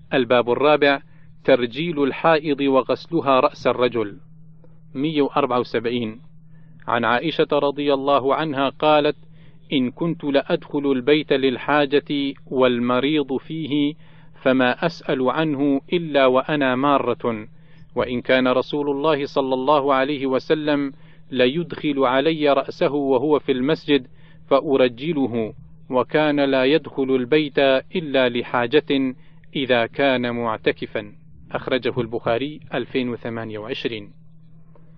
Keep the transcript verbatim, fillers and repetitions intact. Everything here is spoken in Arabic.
الباب الرابع: ترجيل الحائض وغسلها رأس الرجل. مئة وأربعة وسبعين. عن عائشة رضي الله عنها قالت: إن كنت لأدخل البيت للحاجة والمريض فيه فما أسأل عنه إلا وأنا مارة، وإن كان رسول الله صلى الله عليه وسلم ليدخل علي رأسه وهو في المسجد فأرجله، وكان لا يدخل البيت إلا لحاجة إذا كان معتكفا. أخرجه البخاري ألفين وثمانية وعشرين.